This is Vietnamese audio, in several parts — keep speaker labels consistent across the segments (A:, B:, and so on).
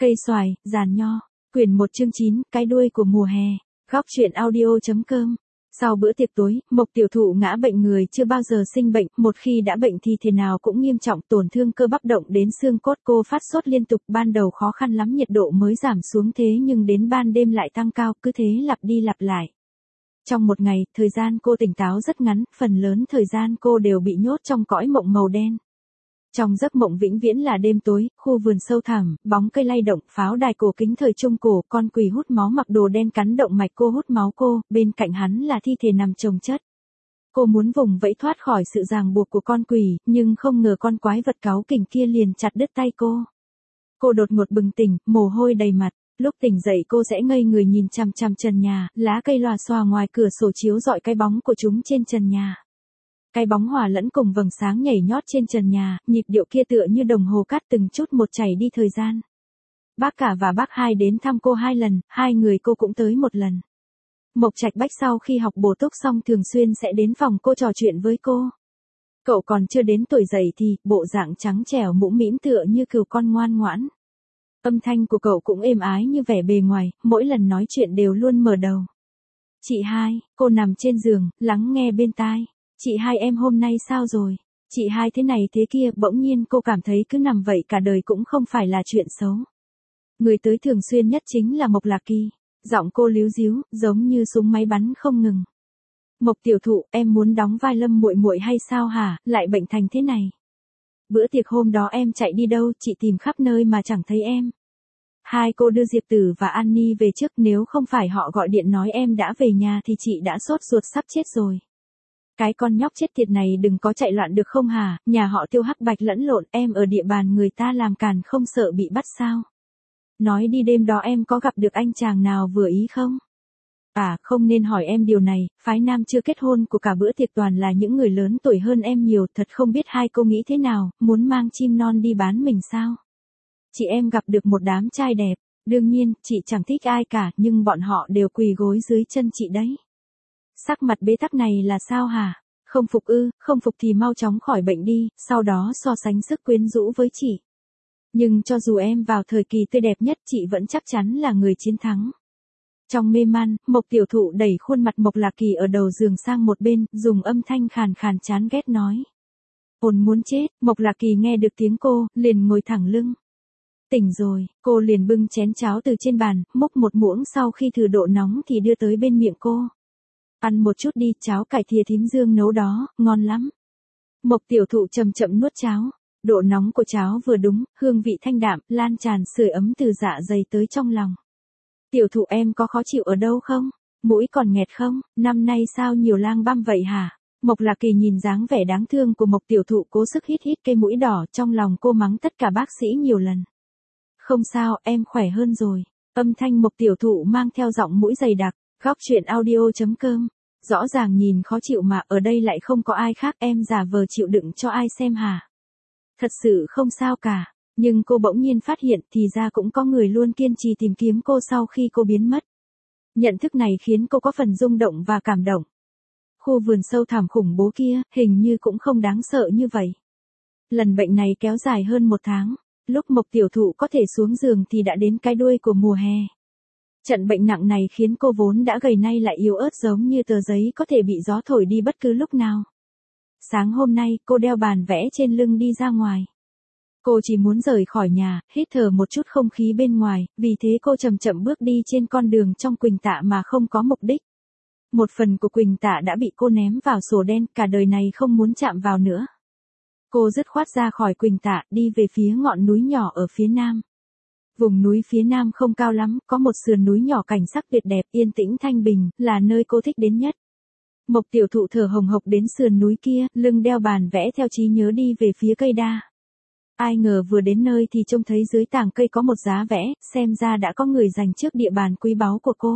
A: Cây xoài, giàn nho. Quyển 1 chương 9, cái đuôi của mùa hè. Góc truyện audio.com. Sau bữa tiệc tối, Mộc tiểu thụ ngã bệnh. Người chưa bao giờ sinh bệnh, một khi đã bệnh thì thế nào cũng nghiêm trọng, tổn thương cơ bắp động đến xương cốt. Cô phát sốt liên tục, ban đầu khó khăn lắm nhiệt độ mới giảm xuống, thế nhưng đến ban đêm lại tăng cao, cứ thế lặp đi lặp lại. Trong một ngày, thời gian cô tỉnh táo rất ngắn, phần lớn thời gian cô đều bị nhốt trong cõi mộng màu đen. Trong giấc mộng vĩnh viễn là đêm tối, khu vườn sâu thẳm, bóng cây lay động, pháo đài cổ kính thời Trung Cổ, con quỷ hút máu mặc đồ đen cắn động mạch cô hút máu cô, bên cạnh hắn là thi thể nằm chồng chất. Cô muốn vùng vẫy thoát khỏi sự ràng buộc của con quỷ, nhưng không ngờ con quái vật cáu kỉnh kia liền chặt đứt tay cô. Cô đột ngột bừng tỉnh, mồ hôi đầy mặt. Lúc tỉnh dậy cô sẽ ngây người nhìn chằm chằm trần nhà, lá cây lòa xòa ngoài cửa sổ chiếu rọi cái bóng của chúng trên trần nhà. Cái bóng hòa lẫn cùng vầng sáng nhảy nhót trên trần nhà, nhịp điệu kia tựa như đồng hồ cát từng chút một chảy đi thời gian. Bác cả và bác hai đến thăm cô 2 lần, 2 người cô cũng tới 1 lần. Mộc Trạch Bách sau khi học bổ túc xong thường xuyên sẽ đến phòng cô trò chuyện với cô. Cậu còn chưa đến tuổi dậy thì, bộ dạng trắng trẻo mũm mĩm tựa như cừu con ngoan ngoãn. Âm thanh của cậu cũng êm ái như vẻ bề ngoài, mỗi lần nói chuyện đều luôn mở đầu. Chị hai, cô nằm trên giường, lắng nghe bên tai. Chị hai em hôm nay sao rồi? Chị hai thế này thế kia, bỗng nhiên cô cảm thấy cứ nằm vậy cả đời cũng không phải là chuyện xấu. Người tới thường xuyên nhất chính là Mộc Lạc Kỳ. Giọng cô líu díu, giống như súng máy bắn không ngừng. Mộc tiểu thụ, em muốn đóng vai Lâm muội muội hay sao hả, lại bệnh thành thế này? Bữa tiệc hôm đó em chạy đi đâu, chị tìm khắp nơi mà chẳng thấy em. Hai cô đưa Diệp Tử và An Ni về trước, nếu không phải họ gọi điện nói em đã về nhà thì chị đã sốt ruột sắp chết rồi. Cái con nhóc chết tiệt này đừng có chạy loạn được không hả, nhà họ Tiêu hắc bạch lẫn lộn, em ở địa bàn người ta làm càn không sợ bị bắt sao? Nói đi, đêm đó em có gặp được anh chàng nào vừa ý không? À, không nên hỏi em điều này, phái nam chưa kết hôn của cả bữa tiệc toàn là những người lớn tuổi hơn em nhiều, thật không biết hai cô nghĩ thế nào, muốn mang chim non đi bán mình sao? Chị em gặp được một đám trai đẹp, đương nhiên, chị chẳng thích ai cả, nhưng bọn họ đều quỳ gối dưới chân chị đấy. Sắc mặt bế tắc này là sao hả? Không phục ư, không phục thì mau chóng khỏi bệnh đi, sau đó so sánh sức quyến rũ với chị. Nhưng cho dù em vào thời kỳ tươi đẹp nhất, chị vẫn chắc chắn là người chiến thắng. Trong mê man, Mộc tiểu thụ đẩy khuôn mặt Mộc Lạc Kỳ ở đầu giường sang một bên, dùng âm thanh khàn khàn chán ghét nói. Ồn muốn chết, Mộc Lạc Kỳ nghe được tiếng cô, liền ngồi thẳng lưng. Tỉnh rồi, cô liền bưng chén cháo từ trên bàn, múc một muỗng, sau khi thử độ nóng thì đưa tới bên miệng cô. Ăn một chút đi, cháo cải thìa thím Dương nấu đó, ngon lắm. Mộc tiểu thụ chậm chậm nuốt cháo. Độ nóng của cháo vừa đúng, hương vị thanh đạm, lan tràn sưởi ấm từ dạ dày tới trong lòng. Tiểu thụ em có khó chịu ở đâu không? Mũi còn nghẹt không? Năm nay sao nhiều lang băm vậy hả? Mộc Lạc Kỳ nhìn dáng vẻ đáng thương của Mộc tiểu thụ cố sức hít cây mũi đỏ, trong lòng cô mắng tất cả bác sĩ nhiều lần. Không sao, em khỏe hơn rồi. Âm thanh Mộc tiểu thụ mang theo giọng mũi dày đặc. Góc truyện audio.com. Rõ ràng nhìn khó chịu mà ở đây lại không có ai khác, em giả vờ chịu đựng cho ai xem hả? Thật sự không sao cả, nhưng cô bỗng nhiên phát hiện thì ra cũng có người luôn kiên trì tìm kiếm cô sau khi cô biến mất. Nhận thức này khiến cô có phần rung động và cảm động. Khu vườn sâu thẳm khủng bố kia, hình như cũng không đáng sợ như vậy. Lần bệnh này kéo dài hơn 1 tháng, lúc Mộc tiểu thụ có thể xuống giường thì đã đến cái đuôi của mùa hè. Trận bệnh nặng này khiến cô vốn đã gầy nay lại yếu ớt giống như tờ giấy có thể bị gió thổi đi bất cứ lúc nào. Sáng hôm nay, cô đeo bàn vẽ trên lưng đi ra ngoài. Cô chỉ muốn rời khỏi nhà, hít thở một chút không khí bên ngoài, vì thế cô chậm chậm bước đi trên con đường trong Quỳnh Tạ mà không có mục đích. Một phần của Quỳnh Tạ đã bị cô ném vào sổ đen, cả đời này không muốn chạm vào nữa. Cô dứt khoát ra khỏi Quỳnh Tạ, đi về phía ngọn núi nhỏ ở phía nam. Vùng núi phía nam không cao lắm, có một sườn núi nhỏ cảnh sắc tuyệt đẹp, yên tĩnh thanh bình, là nơi cô thích đến nhất. Mộc tiểu thụ thở hồng hộc đến sườn núi kia, lưng đeo bàn vẽ theo trí nhớ đi về phía cây đa. Ai ngờ vừa đến nơi thì trông thấy dưới tàng cây có một giá vẽ, xem ra đã có người giành trước địa bàn quý báu của cô.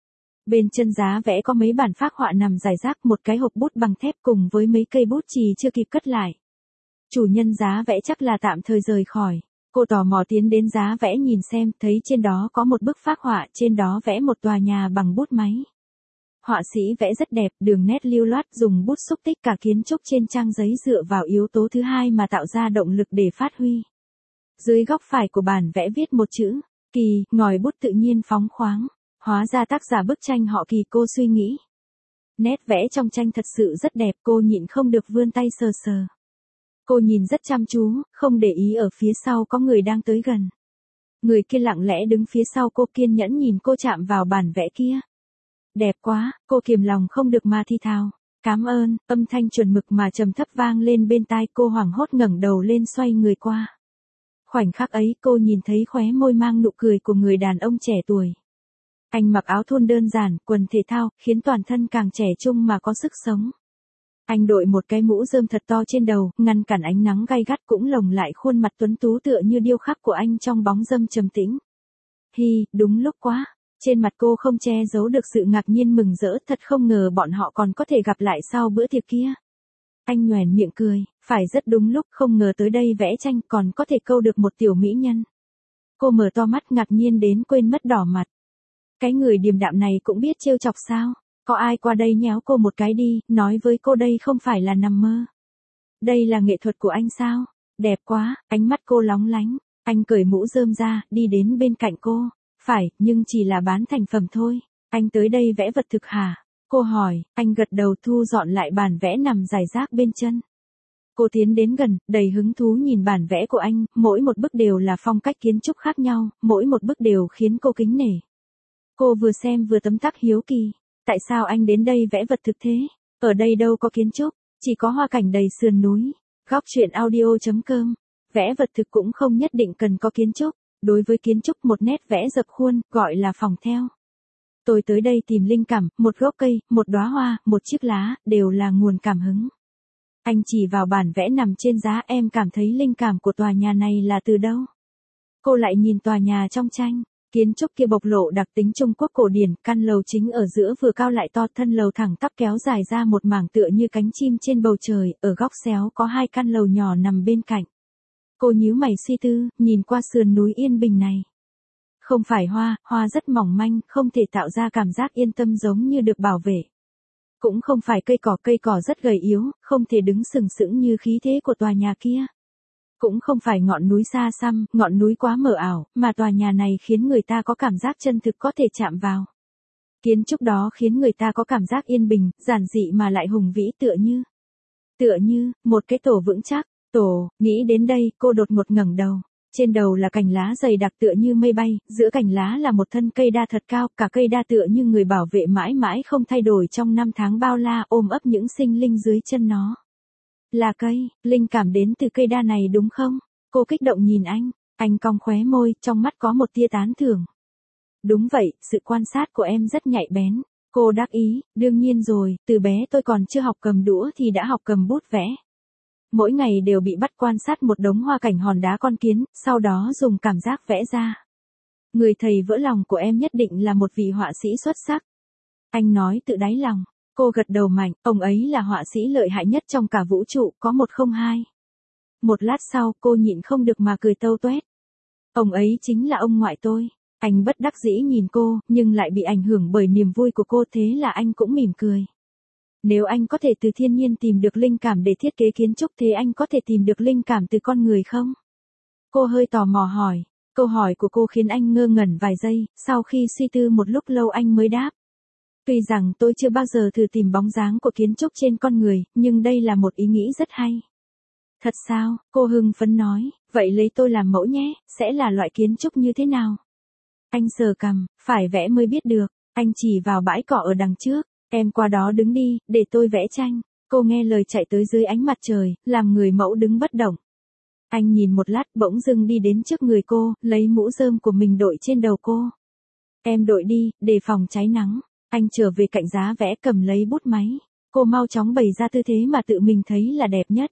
A: Bên chân giá vẽ có mấy bản phác họa nằm rải rác, một cái hộp bút bằng thép cùng với mấy cây bút chì chưa kịp cất lại. Chủ nhân giá vẽ chắc là tạm thời rời khỏi. Cô tò mò tiến đến giá vẽ nhìn xem, thấy trên đó có một bức phác họa, trên đó vẽ một tòa nhà bằng bút máy. Họa sĩ vẽ rất đẹp, đường nét lưu loát, dùng bút xúc tích cả kiến trúc trên trang giấy dựa vào yếu tố thứ hai mà tạo ra động lực để phát huy. Dưới góc phải của bản vẽ viết một chữ, Kỳ, ngòi bút tự nhiên phóng khoáng. Hóa ra tác giả bức tranh họ Kỳ, cô suy nghĩ. Nét vẽ trong tranh thật sự rất đẹp, cô nhịn không được vươn tay sờ sờ. Cô nhìn rất chăm chú, không để ý ở phía sau có người đang tới gần. Người kia lặng lẽ đứng phía sau cô, kiên nhẫn nhìn cô chạm vào bản vẽ kia. Đẹp quá, cô kiềm lòng không được mà thi thào. Cảm ơn, âm thanh chuẩn mực mà trầm thấp vang lên bên tai cô, hoảng hốt ngẩng đầu lên xoay người qua. Khoảnh khắc ấy cô nhìn thấy khóe môi mang nụ cười của người đàn ông trẻ tuổi. Anh mặc áo thun đơn giản, quần thể thao, khiến toàn thân càng trẻ trung mà có sức sống. Anh đội một cái mũ rơm thật to trên đầu, ngăn cản ánh nắng gay gắt, cũng lồng lại khuôn mặt tuấn tú tựa như điêu khắc của anh trong bóng râm trầm tĩnh. Hi, đúng lúc quá. Trên mặt cô không che giấu được sự ngạc nhiên mừng rỡ, thật không ngờ bọn họ còn có thể gặp lại sau bữa tiệc kia. Anh nhoẻn miệng cười, phải rất đúng lúc, không ngờ tới đây vẽ tranh còn có thể câu được một tiểu mỹ nhân. Cô mở to mắt ngạc nhiên đến quên mất đỏ mặt. Cái người điềm đạm này cũng biết trêu chọc sao? Có ai qua đây nhéo cô một cái đi, nói với cô đây không phải là nằm mơ. Đây là nghệ thuật của anh sao? Đẹp quá, ánh mắt cô lóng lánh. Anh cởi mũ rơm ra, đi đến bên cạnh cô. Phải, nhưng chỉ là bán thành phẩm thôi. Anh tới đây vẽ vật thực hả? Cô hỏi, anh gật đầu thu dọn lại bản vẽ nằm rải rác bên chân. Cô tiến đến gần, đầy hứng thú nhìn bản vẽ của anh, mỗi một bức đều là phong cách kiến trúc khác nhau, mỗi một bức đều khiến cô kính nể. Cô vừa xem vừa tấm tắc hiếu kỳ. Tại sao anh đến đây vẽ vật thực thế? Ở đây đâu có kiến trúc, chỉ có hoa cảnh đầy sườn núi. Góc truyện audio.com. Vẽ vật thực cũng không nhất định cần có kiến trúc. Đối với kiến trúc, một nét vẽ dập khuôn, gọi là phỏng theo. Tôi tới đây tìm linh cảm, một gốc cây, một đóa hoa, một chiếc lá, đều là nguồn cảm hứng. Anh chỉ vào bản vẽ nằm trên giá, em cảm thấy linh cảm của tòa nhà này là từ đâu? Cô lại nhìn tòa nhà trong tranh. Kiến trúc kia bộc lộ đặc tính Trung Quốc cổ điển, căn lầu chính ở giữa vừa cao lại to, thân lầu thẳng tắp kéo dài ra một mảng tựa như cánh chim trên bầu trời, ở góc xéo có hai căn lầu nhỏ nằm bên cạnh. Cô nhíu mày suy tư, nhìn qua sườn núi yên bình này. Không phải hoa, hoa rất mỏng manh, không thể tạo ra cảm giác yên tâm giống như được bảo vệ. Cũng không phải cây cỏ rất gầy yếu, không thể đứng sừng sững như khí thế của tòa nhà kia. Cũng không phải ngọn núi xa xăm, ngọn núi quá mờ ảo, mà tòa nhà này khiến người ta có cảm giác chân thực có thể chạm vào. Kiến trúc đó khiến người ta có cảm giác yên bình, giản dị mà lại hùng vĩ, tựa như một cái tổ vững chắc. Tổ, nghĩ đến đây, cô đột ngột ngẩng đầu. Trên đầu là cành lá dày đặc tựa như mây bay, giữa cành lá là một thân cây đa thật cao, cả cây đa tựa như người bảo vệ mãi mãi không thay đổi trong năm tháng bao la, ôm ấp những sinh linh dưới chân nó. Là cây, linh cảm đến từ cây đa này đúng không? Cô kích động nhìn anh cong khóe môi, trong mắt có một tia tán thưởng. Đúng vậy, sự quan sát của em rất nhạy bén. Cô đắc ý, đương nhiên rồi, từ bé tôi còn chưa học cầm đũa thì đã học cầm bút vẽ. Mỗi ngày đều bị bắt quan sát một đống hoa cảnh hòn đá con kiến, sau đó dùng cảm giác vẽ ra. Người thầy vỡ lòng của em nhất định là một vị họa sĩ xuất sắc. Anh nói tự đáy lòng. Cô gật đầu mạnh, ông ấy là họa sĩ lợi hại nhất trong cả vũ trụ, có một không hai. Một lát sau, cô nhịn không được mà cười tâu toét. Ông ấy chính là ông ngoại tôi. Anh bất đắc dĩ nhìn cô, nhưng lại bị ảnh hưởng bởi niềm vui của cô, thế là anh cũng mỉm cười. Nếu anh có thể từ thiên nhiên tìm được linh cảm để thiết kế kiến trúc, thế anh có thể tìm được linh cảm từ con người không? Cô hơi tò mò hỏi. Câu hỏi của cô khiến anh ngơ ngẩn vài giây, sau khi suy tư một lúc lâu anh mới đáp. Tuy rằng tôi chưa bao giờ thử tìm bóng dáng của kiến trúc trên con người, nhưng đây là một ý nghĩ rất hay. Thật sao? Cô hưng phấn nói, vậy lấy tôi làm mẫu nhé, sẽ là loại kiến trúc như thế nào? Anh sờ cằm, phải vẽ mới biết được. Anh chỉ vào bãi cỏ ở đằng trước, em qua đó đứng đi, để tôi vẽ tranh. Cô nghe lời chạy tới dưới ánh mặt trời, làm người mẫu đứng bất động. Anh nhìn một lát, bỗng dưng đi đến trước người cô, lấy mũ rơm của mình đội trên đầu cô. Em đội đi, để phòng cháy nắng. Anh trở về cạnh giá vẽ, cầm lấy bút máy. Cô mau chóng bày ra tư thế mà tự mình thấy là đẹp nhất.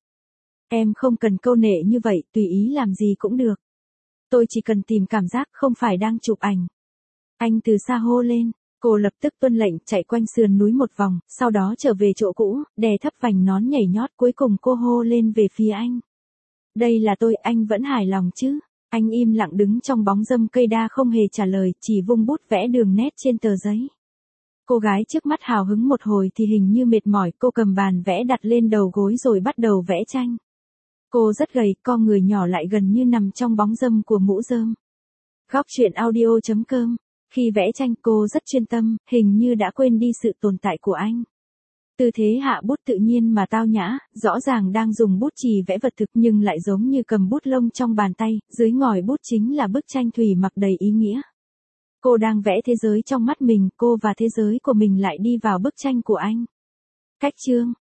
A: Em không cần câu nệ như vậy, tùy ý làm gì cũng được. Tôi chỉ cần tìm cảm giác, không phải đang chụp ảnh. Anh từ xa hô lên. Cô lập tức tuân lệnh, chạy quanh sườn núi một vòng, sau đó trở về chỗ cũ, đè thấp vành nón nhảy nhót, cuối cùng cô hô lên về phía anh. Đây là tôi, anh vẫn hài lòng chứ? Anh im lặng đứng trong bóng râm cây đa không hề trả lời, chỉ vung bút vẽ đường nét trên tờ giấy. Cô gái trước mắt hào hứng một hồi thì hình như mệt mỏi, cô cầm bàn vẽ đặt lên đầu gối rồi bắt đầu vẽ tranh. Cô rất gầy, con người nhỏ lại gần như nằm trong bóng râm của mũ rơm. Góc truyện audio.com. Khi vẽ tranh cô rất chuyên tâm, hình như đã quên đi sự tồn tại của anh. Tư thế hạ bút tự nhiên mà tao nhã, rõ ràng đang dùng bút chì vẽ vật thực nhưng lại giống như cầm bút lông trong bàn tay, dưới ngòi bút chính là bức tranh thủy mặc đầy ý nghĩa. Cô đang vẽ thế giới trong mắt mình, cô và thế giới của mình lại đi vào bức tranh của anh. Cách chương